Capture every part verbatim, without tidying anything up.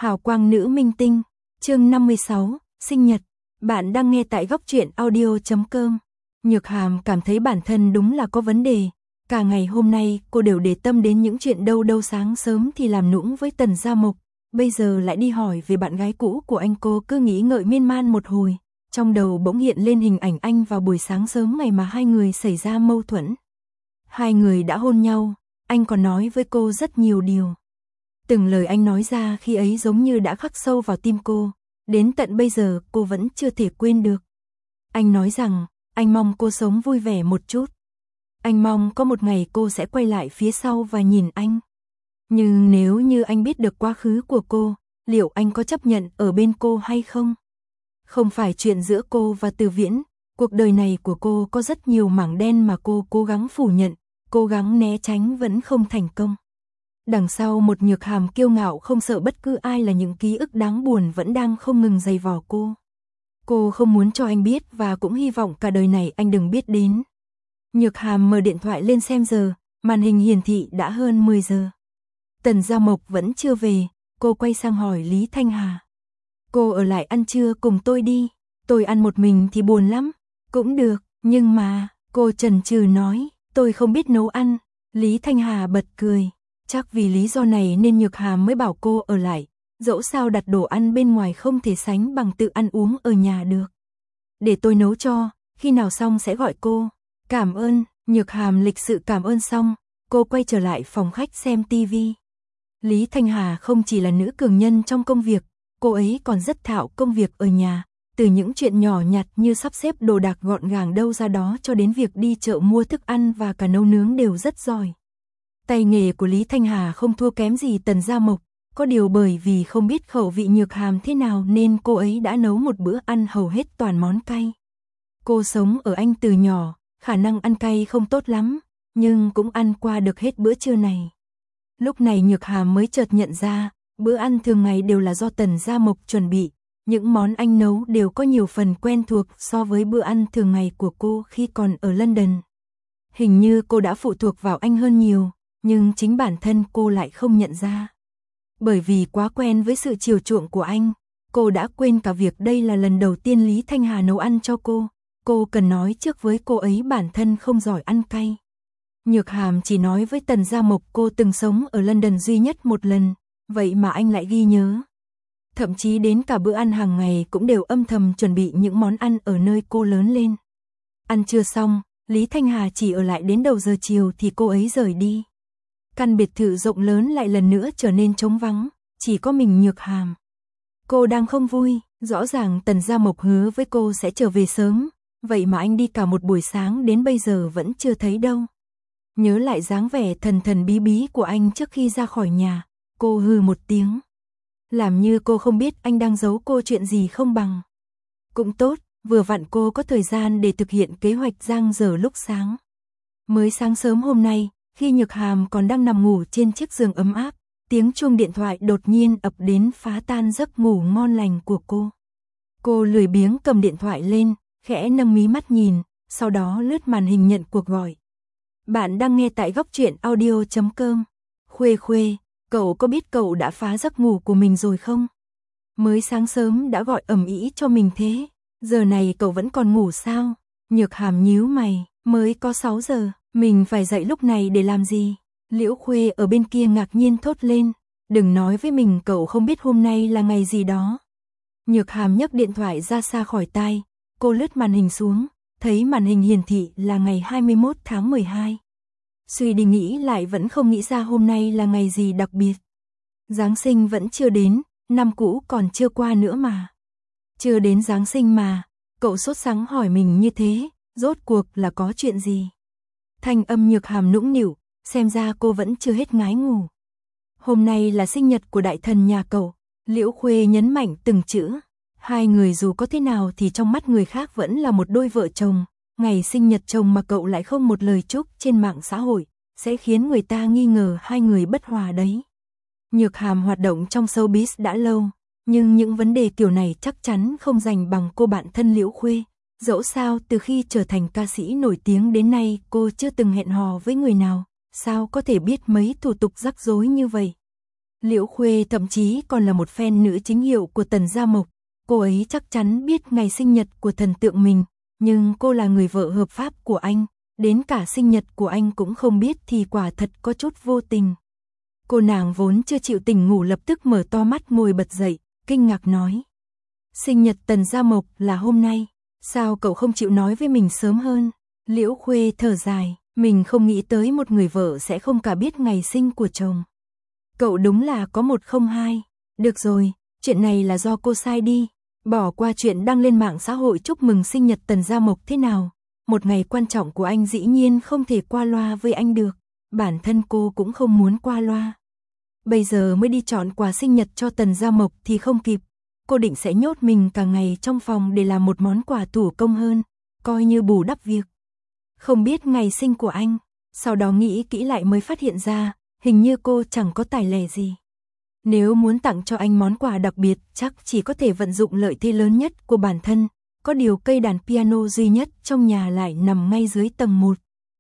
Hào quang nữ minh tinh, chương năm mươi sáu, sinh nhật. Bạn đang nghe tại góc truyện audio chấm com. Nhược Hàm cảm thấy bản thân đúng là có vấn đề. Cả ngày hôm nay cô đều để tâm đến những chuyện đâu đâu, sáng sớm thì làm nũng với Tần Gia Mộc, bây giờ lại đi hỏi về bạn gái cũ của anh. Cô cứ nghĩ ngợi miên man một hồi, trong đầu bỗng hiện lên hình ảnh anh vào buổi sáng sớm ngày mà hai người xảy ra mâu thuẫn. Hai người đã hôn nhau, anh còn nói với cô rất nhiều điều. Từng lời anh nói ra khi ấy giống như đã khắc sâu vào tim cô, đến tận bây giờ cô vẫn chưa thể quên được. Anh nói rằng, anh mong cô sống vui vẻ một chút. Anh mong có một ngày cô sẽ quay lại phía sau và nhìn anh. Nhưng nếu như anh biết được quá khứ của cô, liệu anh có chấp nhận ở bên cô hay không? Không phải chuyện giữa cô và Từ Viễn, cuộc đời này của cô có rất nhiều mảng đen mà cô cố gắng phủ nhận, cố gắng né tránh vẫn không thành công. Đằng sau một Nhược Hàm kiêu ngạo không sợ bất cứ ai là những ký ức đáng buồn vẫn đang không ngừng giày vò cô. Cô không muốn cho anh biết và cũng hy vọng cả đời này anh đừng biết đến. Nhược Hàm mở điện thoại lên xem giờ, màn hình hiển thị đã hơn mười giờ. Tần Gia Mộc vẫn chưa về, cô quay sang hỏi Lý Thanh Hà. Cô ở lại ăn trưa cùng tôi đi, tôi ăn một mình thì buồn lắm. Cũng được, nhưng mà, cô chần chừ nói, tôi không biết nấu ăn. Lý Thanh Hà bật cười. Chắc vì lý do này nên Nhược Hàm mới bảo cô ở lại, dẫu sao đặt đồ ăn bên ngoài không thể sánh bằng tự ăn uống ở nhà được. Để tôi nấu cho, khi nào xong sẽ gọi cô. Cảm ơn. Nhược Hàm lịch sự cảm ơn xong, cô quay trở lại phòng khách xem tivi. Lý Thanh Hà không chỉ là nữ cường nhân trong công việc, cô ấy còn rất thạo công việc ở nhà, từ những chuyện nhỏ nhặt như sắp xếp đồ đạc gọn gàng đâu ra đó cho đến việc đi chợ mua thức ăn và cả nấu nướng đều rất giỏi. Tay nghề của Lý Thanh Hà không thua kém gì Tần Gia Mộc, có điều bởi vì không biết khẩu vị Nhược Hàm thế nào nên cô ấy đã nấu một bữa ăn hầu hết toàn món cay. Cô sống ở Anh từ nhỏ, khả năng ăn cay không tốt lắm, nhưng cũng ăn qua được hết bữa trưa này. Lúc này Nhược Hàm mới chợt nhận ra, bữa ăn thường ngày đều là do Tần Gia Mộc chuẩn bị, những món anh nấu đều có nhiều phần quen thuộc so với bữa ăn thường ngày của cô khi còn ở London. Hình như cô đã phụ thuộc vào anh hơn nhiều, nhưng chính bản thân cô lại không nhận ra. Bởi vì quá quen với sự chiều chuộng của anh, cô đã quên cả việc đây là lần đầu tiên Lý Thanh Hà nấu ăn cho cô. Cô cần nói trước với cô ấy bản thân không giỏi ăn cay. Nhược Hàm chỉ nói với Tần Gia Mộc cô từng sống ở London duy nhất một lần, vậy mà anh lại ghi nhớ. Thậm chí đến cả bữa ăn hàng ngày cũng đều âm thầm chuẩn bị những món ăn ở nơi cô lớn lên. Ăn trưa xong, Lý Thanh Hà chỉ ở lại đến đầu giờ chiều thì cô ấy rời đi. Căn biệt thự rộng lớn lại lần nữa trở nên trống vắng, chỉ có mình Nhược Hàm. Cô đang không vui, rõ ràng Tần Gia Mộc hứa với cô sẽ trở về sớm, vậy mà anh đi cả một buổi sáng đến bây giờ vẫn chưa thấy đâu. Nhớ lại dáng vẻ thần thần bí bí của anh trước khi ra khỏi nhà, cô hừ một tiếng. Làm như cô không biết anh đang giấu cô chuyện gì không bằng. Cũng tốt, vừa vặn cô có thời gian để thực hiện kế hoạch giang dở lúc sáng. Mới sáng sớm hôm nay, khi Nhược Hàm còn đang nằm ngủ trên chiếc giường ấm áp, tiếng chuông điện thoại đột nhiên ập đến phá tan giấc ngủ ngon lành của cô. Cô lười biếng cầm điện thoại lên, khẽ nâng mí mắt nhìn, sau đó lướt màn hình nhận cuộc gọi. Bạn đang nghe tại góc truyện audio chấm com. Khuê Khuê, cậu có biết cậu đã phá giấc ngủ của mình rồi không? Mới sáng sớm đã gọi ầm ĩ cho mình thế, giờ này cậu vẫn còn ngủ sao? Nhược Hàm nhíu mày, mới có sáu giờ, mình phải dậy lúc này để làm gì? Liễu Khuê ở bên kia ngạc nhiên thốt lên, đừng nói với mình cậu không biết hôm nay là ngày gì đó. Nhược Hàm nhấc điện thoại ra xa khỏi tai, cô lướt màn hình xuống, thấy màn hình hiển thị là ngày hai mươi mốt tháng mười hai. Suy đi nghĩ lại vẫn không nghĩ ra hôm nay là ngày gì đặc biệt. Giáng sinh vẫn chưa đến, năm cũ còn chưa qua nữa mà. Chưa đến Giáng sinh mà, cậu sốt sắng hỏi mình như thế, rốt cuộc là có chuyện gì? Thanh âm Nhược Hàm nũng nịu, xem ra cô vẫn chưa hết ngái ngủ. Hôm nay là sinh nhật của đại thần nhà cậu, Liễu Khuê nhấn mạnh từng chữ. Hai người dù có thế nào thì trong mắt người khác vẫn là một đôi vợ chồng, ngày sinh nhật chồng mà cậu lại không một lời chúc trên mạng xã hội, sẽ khiến người ta nghi ngờ hai người bất hòa đấy. Nhược Hàm hoạt động trong showbiz đã lâu, nhưng những vấn đề kiểu này chắc chắn không dành bằng cô bạn thân Liễu Khuê. Dẫu sao từ khi trở thành ca sĩ nổi tiếng đến nay cô chưa từng hẹn hò với người nào, sao có thể biết mấy thủ tục rắc rối như vậy. Liễu Khuê thậm chí còn là một fan nữ chính hiệu của Tần Gia Mộc. Cô ấy chắc chắn biết ngày sinh nhật của thần tượng mình, nhưng cô là người vợ hợp pháp của anh, đến cả sinh nhật của anh cũng không biết thì quả thật có chút vô tình. Cô nàng vốn chưa chịu tỉnh ngủ lập tức mở to mắt ngồi bật dậy, kinh ngạc nói. Sinh nhật Tần Gia Mộc là hôm nay, sao cậu không chịu nói với mình sớm hơn? Liễu Khuê thở dài, mình không nghĩ tới một người vợ sẽ không cả biết ngày sinh của chồng. Cậu đúng là có một không hai. Được rồi, chuyện này là do cô sai đi. Bỏ qua chuyện đăng lên mạng xã hội chúc mừng sinh nhật Tần Gia Mộc thế nào. Một ngày quan trọng của anh dĩ nhiên không thể qua loa với anh được. Bản thân cô cũng không muốn qua loa. Bây giờ mới đi chọn quà sinh nhật cho Tần Gia Mộc thì không kịp. Cô định sẽ nhốt mình cả ngày trong phòng để làm một món quà thủ công hơn, coi như bù đắp việc không biết ngày sinh của anh. Sau đó nghĩ kỹ lại mới phát hiện ra, hình như cô chẳng có tài lẻ gì. Nếu muốn tặng cho anh món quà đặc biệt, chắc chỉ có thể vận dụng lợi thế lớn nhất của bản thân. Có điều cây đàn piano duy nhất trong nhà lại nằm ngay dưới tầng một.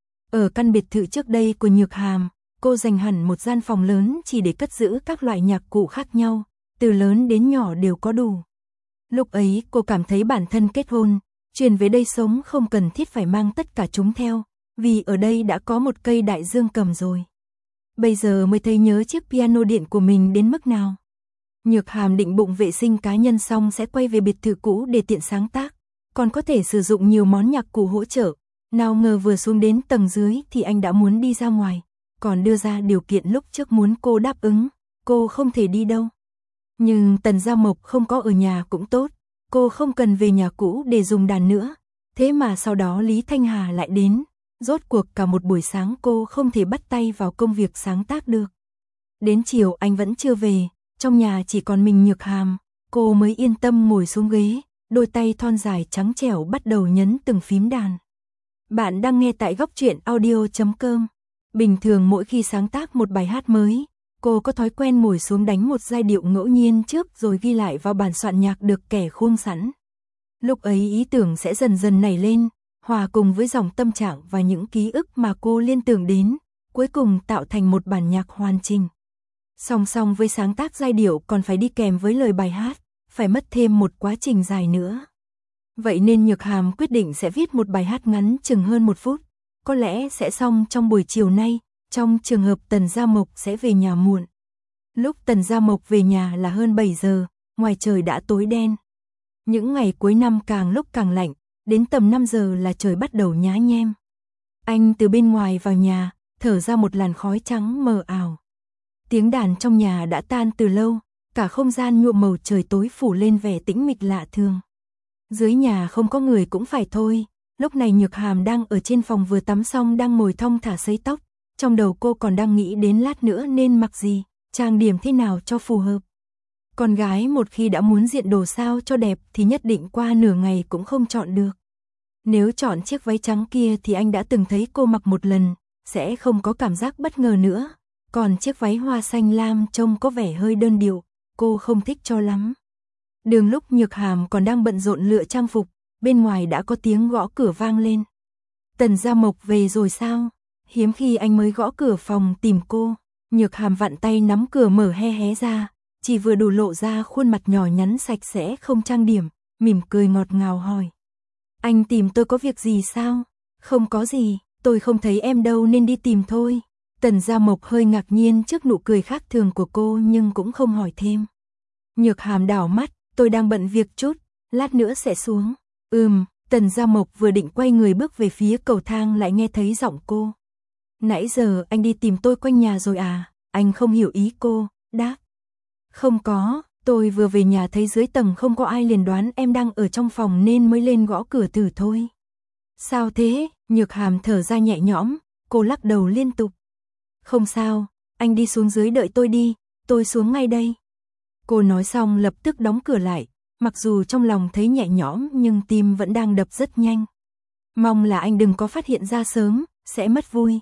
Ở căn biệt thự trước đây của Nhược Hàm, cô dành hẳn một gian phòng lớn chỉ để cất giữ các loại nhạc cụ khác nhau, từ lớn đến nhỏ đều có đủ. Lúc ấy cô cảm thấy bản thân kết hôn, chuyển về đây sống không cần thiết phải mang tất cả chúng theo, vì ở đây đã có một cây đại dương cầm rồi. Bây giờ mới thấy nhớ chiếc piano điện của mình đến mức nào. Nhược Hàm định bụng vệ sinh cá nhân xong sẽ quay về biệt thự cũ để tiện sáng tác, còn có thể sử dụng nhiều món nhạc cụ hỗ trợ. Nào ngờ vừa xuống đến tầng dưới thì anh đã muốn đi ra ngoài, còn đưa ra điều kiện lúc trước muốn cô đáp ứng, cô không thể đi đâu. Nhưng Tần Gia Mộc không có ở nhà cũng tốt, cô không cần về nhà cũ để dùng đàn nữa. Thế mà sau đó Lý Thanh Hà lại đến, rốt cuộc cả một buổi sáng cô không thể bắt tay vào công việc sáng tác được. Đến chiều anh vẫn chưa về, trong nhà chỉ còn mình Nhược Hàm, cô mới yên tâm ngồi xuống ghế, đôi tay thon dài trắng trẻo bắt đầu nhấn từng phím đàn. Bạn đang nghe tại góc truyện audio chấm com. Bình thường mỗi khi sáng tác một bài hát mới, cô có thói quen ngồi xuống đánh một giai điệu ngẫu nhiên trước rồi ghi lại vào bản soạn nhạc được kẻ khuông sẵn. Lúc ấy ý tưởng sẽ dần dần nảy lên, hòa cùng với dòng tâm trạng và những ký ức mà cô liên tưởng đến, cuối cùng tạo thành một bản nhạc hoàn chỉnh. Song song với sáng tác giai điệu còn phải đi kèm với lời bài hát, phải mất thêm một quá trình dài nữa. Vậy nên Nhược Hàm quyết định sẽ viết một bài hát ngắn chừng hơn một phút, có lẽ sẽ xong trong buổi chiều nay, trong trường hợp Tần Gia Mộc sẽ về nhà muộn. Lúc Tần Gia Mộc về nhà là hơn bảy giờ, ngoài trời đã tối đen. Những ngày cuối năm càng lúc càng lạnh, đến tầm năm giờ là trời bắt đầu nhá nhem. Anh từ bên ngoài vào nhà, thở ra một làn khói trắng mờ ảo. Tiếng đàn trong nhà đã tan từ lâu, cả không gian nhuộm màu trời tối phủ lên vẻ tĩnh mịch lạ thường. Dưới nhà không có người cũng phải thôi, lúc này Nhược Hàm đang ở trên phòng vừa tắm xong đang ngồi thong thả sấy tóc, trong đầu cô còn đang nghĩ đến lát nữa nên mặc gì, trang điểm thế nào cho phù hợp. Con gái một khi đã muốn diện đồ sao cho đẹp thì nhất định qua nửa ngày cũng không chọn được. Nếu chọn chiếc váy trắng kia thì anh đã từng thấy cô mặc một lần, sẽ không có cảm giác bất ngờ nữa. Còn chiếc váy hoa xanh lam trông có vẻ hơi đơn điệu, cô không thích cho lắm. Đường lúc Nhược Hàm còn đang bận rộn lựa trang phục, bên ngoài đã có tiếng gõ cửa vang lên. Tần Gia Mộc về rồi sao? Hiếm khi anh mới gõ cửa phòng tìm cô. Nhược Hàm vặn tay nắm cửa mở hé hé ra, chỉ vừa đủ lộ ra khuôn mặt nhỏ nhắn sạch sẽ không trang điểm, mỉm cười ngọt ngào hỏi. Anh tìm tôi có việc gì sao? Không có gì, tôi không thấy em đâu nên đi tìm thôi. Tần Gia Mộc hơi ngạc nhiên trước nụ cười khác thường của cô nhưng cũng không hỏi thêm. Nhược Hàm đảo mắt, tôi đang bận việc chút, lát nữa sẽ xuống. Ừm, Tần Gia Mộc vừa định quay người bước về phía cầu thang lại nghe thấy giọng cô. Nãy giờ anh đi tìm tôi quanh nhà rồi à? Anh không hiểu ý cô, đáp. Không có, tôi vừa về nhà thấy dưới tầng không có ai liền đoán em đang ở trong phòng nên mới lên gõ cửa thử thôi. Sao thế? Nhược Hàm thở ra nhẹ nhõm, cô lắc đầu liên tục. Không sao, anh đi xuống dưới đợi tôi đi, tôi xuống ngay đây. Cô nói xong lập tức đóng cửa lại, mặc dù trong lòng thấy nhẹ nhõm nhưng tim vẫn đang đập rất nhanh. Mong là anh đừng có phát hiện ra sớm, sẽ mất vui.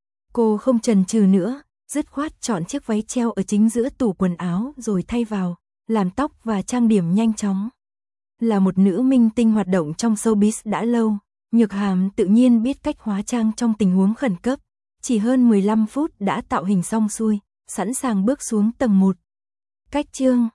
Cô không chần chừ nữa, dứt khoát chọn chiếc váy treo ở chính giữa tủ quần áo rồi thay vào, làm tóc và trang điểm nhanh chóng. Là một nữ minh tinh hoạt động trong showbiz đã lâu, Nhược Hàm tự nhiên biết cách hóa trang trong tình huống khẩn cấp. Chỉ hơn mười lăm phút đã tạo hình xong xuôi, sẵn sàng bước xuống tầng một. Cách chương